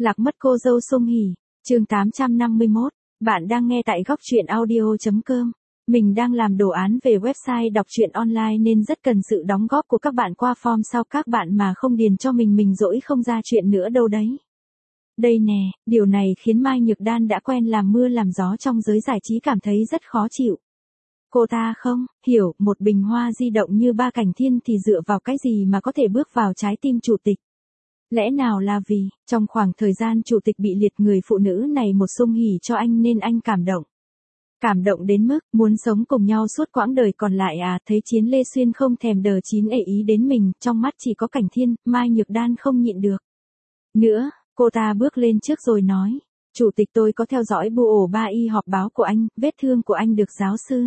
Lạc mất cô dâu Song Hỷ, chương 851, bạn đang nghe tại góc truyện audio.com. Mình đang làm đồ án về website đọc truyện online nên rất cần sự đóng góp của các bạn qua form sau các bạn mà không điền cho mình dỗi không ra chuyện nữa đâu đấy. Đây nè, điều này khiến Mai Nhược Đan đã quen làm mưa làm gió trong giới giải trí cảm thấy rất khó chịu. Cô ta không hiểu một bình hoa di động như Ba Cảnh Thiên thì dựa vào cái gì mà có thể bước vào trái tim chủ tịch. Lẽ nào là vì, trong khoảng thời gian chủ tịch bị liệt người phụ nữ này một Song Hỷ cho anh nên anh cảm động. Cảm động đến mức muốn sống cùng nhau suốt quãng đời còn lại à, thấy Chiến Lê Xuyên không thèm đờ chín ệ ý đến mình, trong mắt chỉ có Cảnh Thiên, Mai Nhược Đan không nhịn được. Nữa, cô ta bước lên trước rồi nói, chủ tịch tôi có theo dõi bu ổ 3Y họp báo của anh, vết thương của anh được giáo sư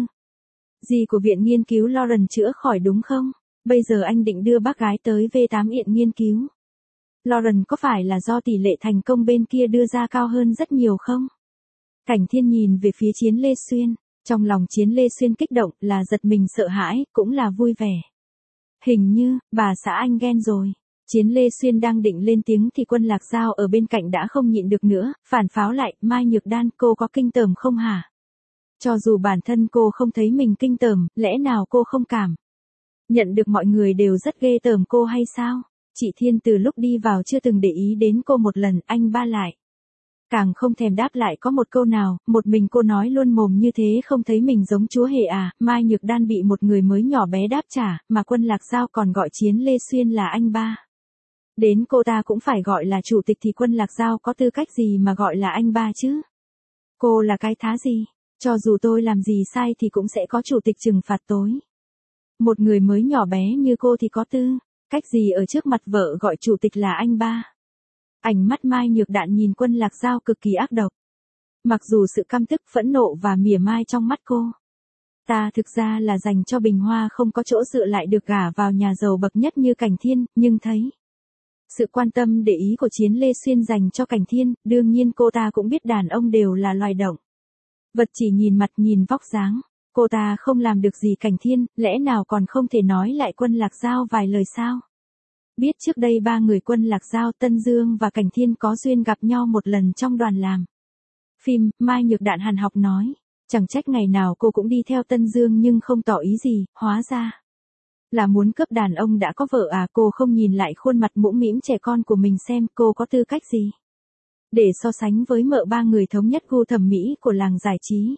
gì của viện nghiên cứu Lawrence chữa khỏi đúng không? Bây giờ anh định đưa bác gái tới V8 viện nghiên cứu. Lawrence có phải là do tỷ lệ thành công bên kia đưa ra cao hơn rất nhiều không? Cảnh Thiên nhìn về phía Chiến Lê Xuyên, trong lòng Chiến Lê Xuyên kích động là giật mình sợ hãi, cũng là vui vẻ. Hình như, bà xã anh ghen rồi. Chiến Lê Xuyên đang định lên tiếng thì Quân Lạc Giao ở bên cạnh đã không nhịn được nữa, phản pháo lại, Mai Nhược Đan cô có kinh tởm không hả? Cho dù bản thân cô không thấy mình kinh tởm, lẽ nào cô không cảm nhận được mọi người đều rất ghê tởm cô hay sao? Chị Thiên từ lúc đi vào chưa từng để ý đến cô một lần, anh ba lại càng không thèm đáp lại có một câu nào, một mình cô nói luôn mồm như thế không thấy mình giống chúa hề à. Mai Nhược Đan bị một người mới nhỏ bé đáp trả, mà Quân Lạc Giao còn gọi Chiến Lê Xuyên là anh ba. Đến cô ta cũng phải gọi là chủ tịch thì Quân Lạc Giao có tư cách gì mà gọi là anh ba chứ? Cô là cái thá gì? Cho dù tôi làm gì sai thì cũng sẽ có chủ tịch trừng phạt tối. Một người mới nhỏ bé như cô thì có tư cách gì ở trước mặt vợ gọi chủ tịch là anh ba? Ánh mắt Mai Nhược Đan nhìn Quân Lạc Giao cực kỳ ác độc. Mặc dù sự căm tức, phẫn nộ và mỉa mai trong mắt cô ta thực ra là dành cho bình hoa không có chỗ dựa lại được gả vào nhà giàu bậc nhất như Cảnh Thiên, nhưng thấy sự quan tâm để ý của Chiến Lê Xuyên dành cho Cảnh Thiên, đương nhiên cô ta cũng biết đàn ông đều là loài động vật chỉ nhìn mặt nhìn vóc dáng. Cô ta không làm được gì Cảnh Thiên, lẽ nào còn không thể nói lại Quân Lạc Giao vài lời sao? Biết trước đây ba người Quân Lạc Giao, Tân Dương và Cảnh Thiên có duyên gặp nhau một lần trong đoàn làm phim, Mai Nhược Đan hằn học nói, chẳng trách ngày nào cô cũng đi theo Tân Dương nhưng không tỏ ý gì, hóa ra là muốn cướp đàn ông đã có vợ à. Cô không nhìn lại khuôn mặt mũm mĩm trẻ con của mình xem cô có tư cách gì để so sánh với mợ ba người thống nhất gu thẩm mỹ của làng giải trí.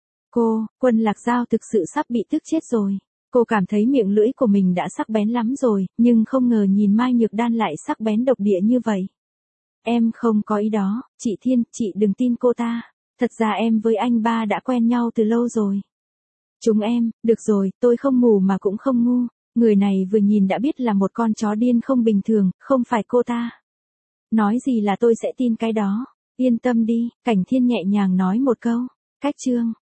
Quân Lạc Giao thực sự sắp bị tức chết rồi. Cô cảm thấy miệng lưỡi của mình đã sắc bén lắm rồi, nhưng không ngờ nhìn Mai Nhược Đan lại sắc bén độc địa như vậy. Em không có ý đó, chị Thiên, chị đừng tin cô ta. Thật ra em với anh ba đã quen nhau từ lâu rồi. Chúng em, được rồi, tôi không mù mà cũng không ngu. Người này vừa nhìn đã biết là một con chó điên không bình thường, không phải cô ta nói gì là tôi sẽ tin cái đó. Yên tâm đi, Cảnh Thiên nhẹ nhàng nói một câu. Cách chương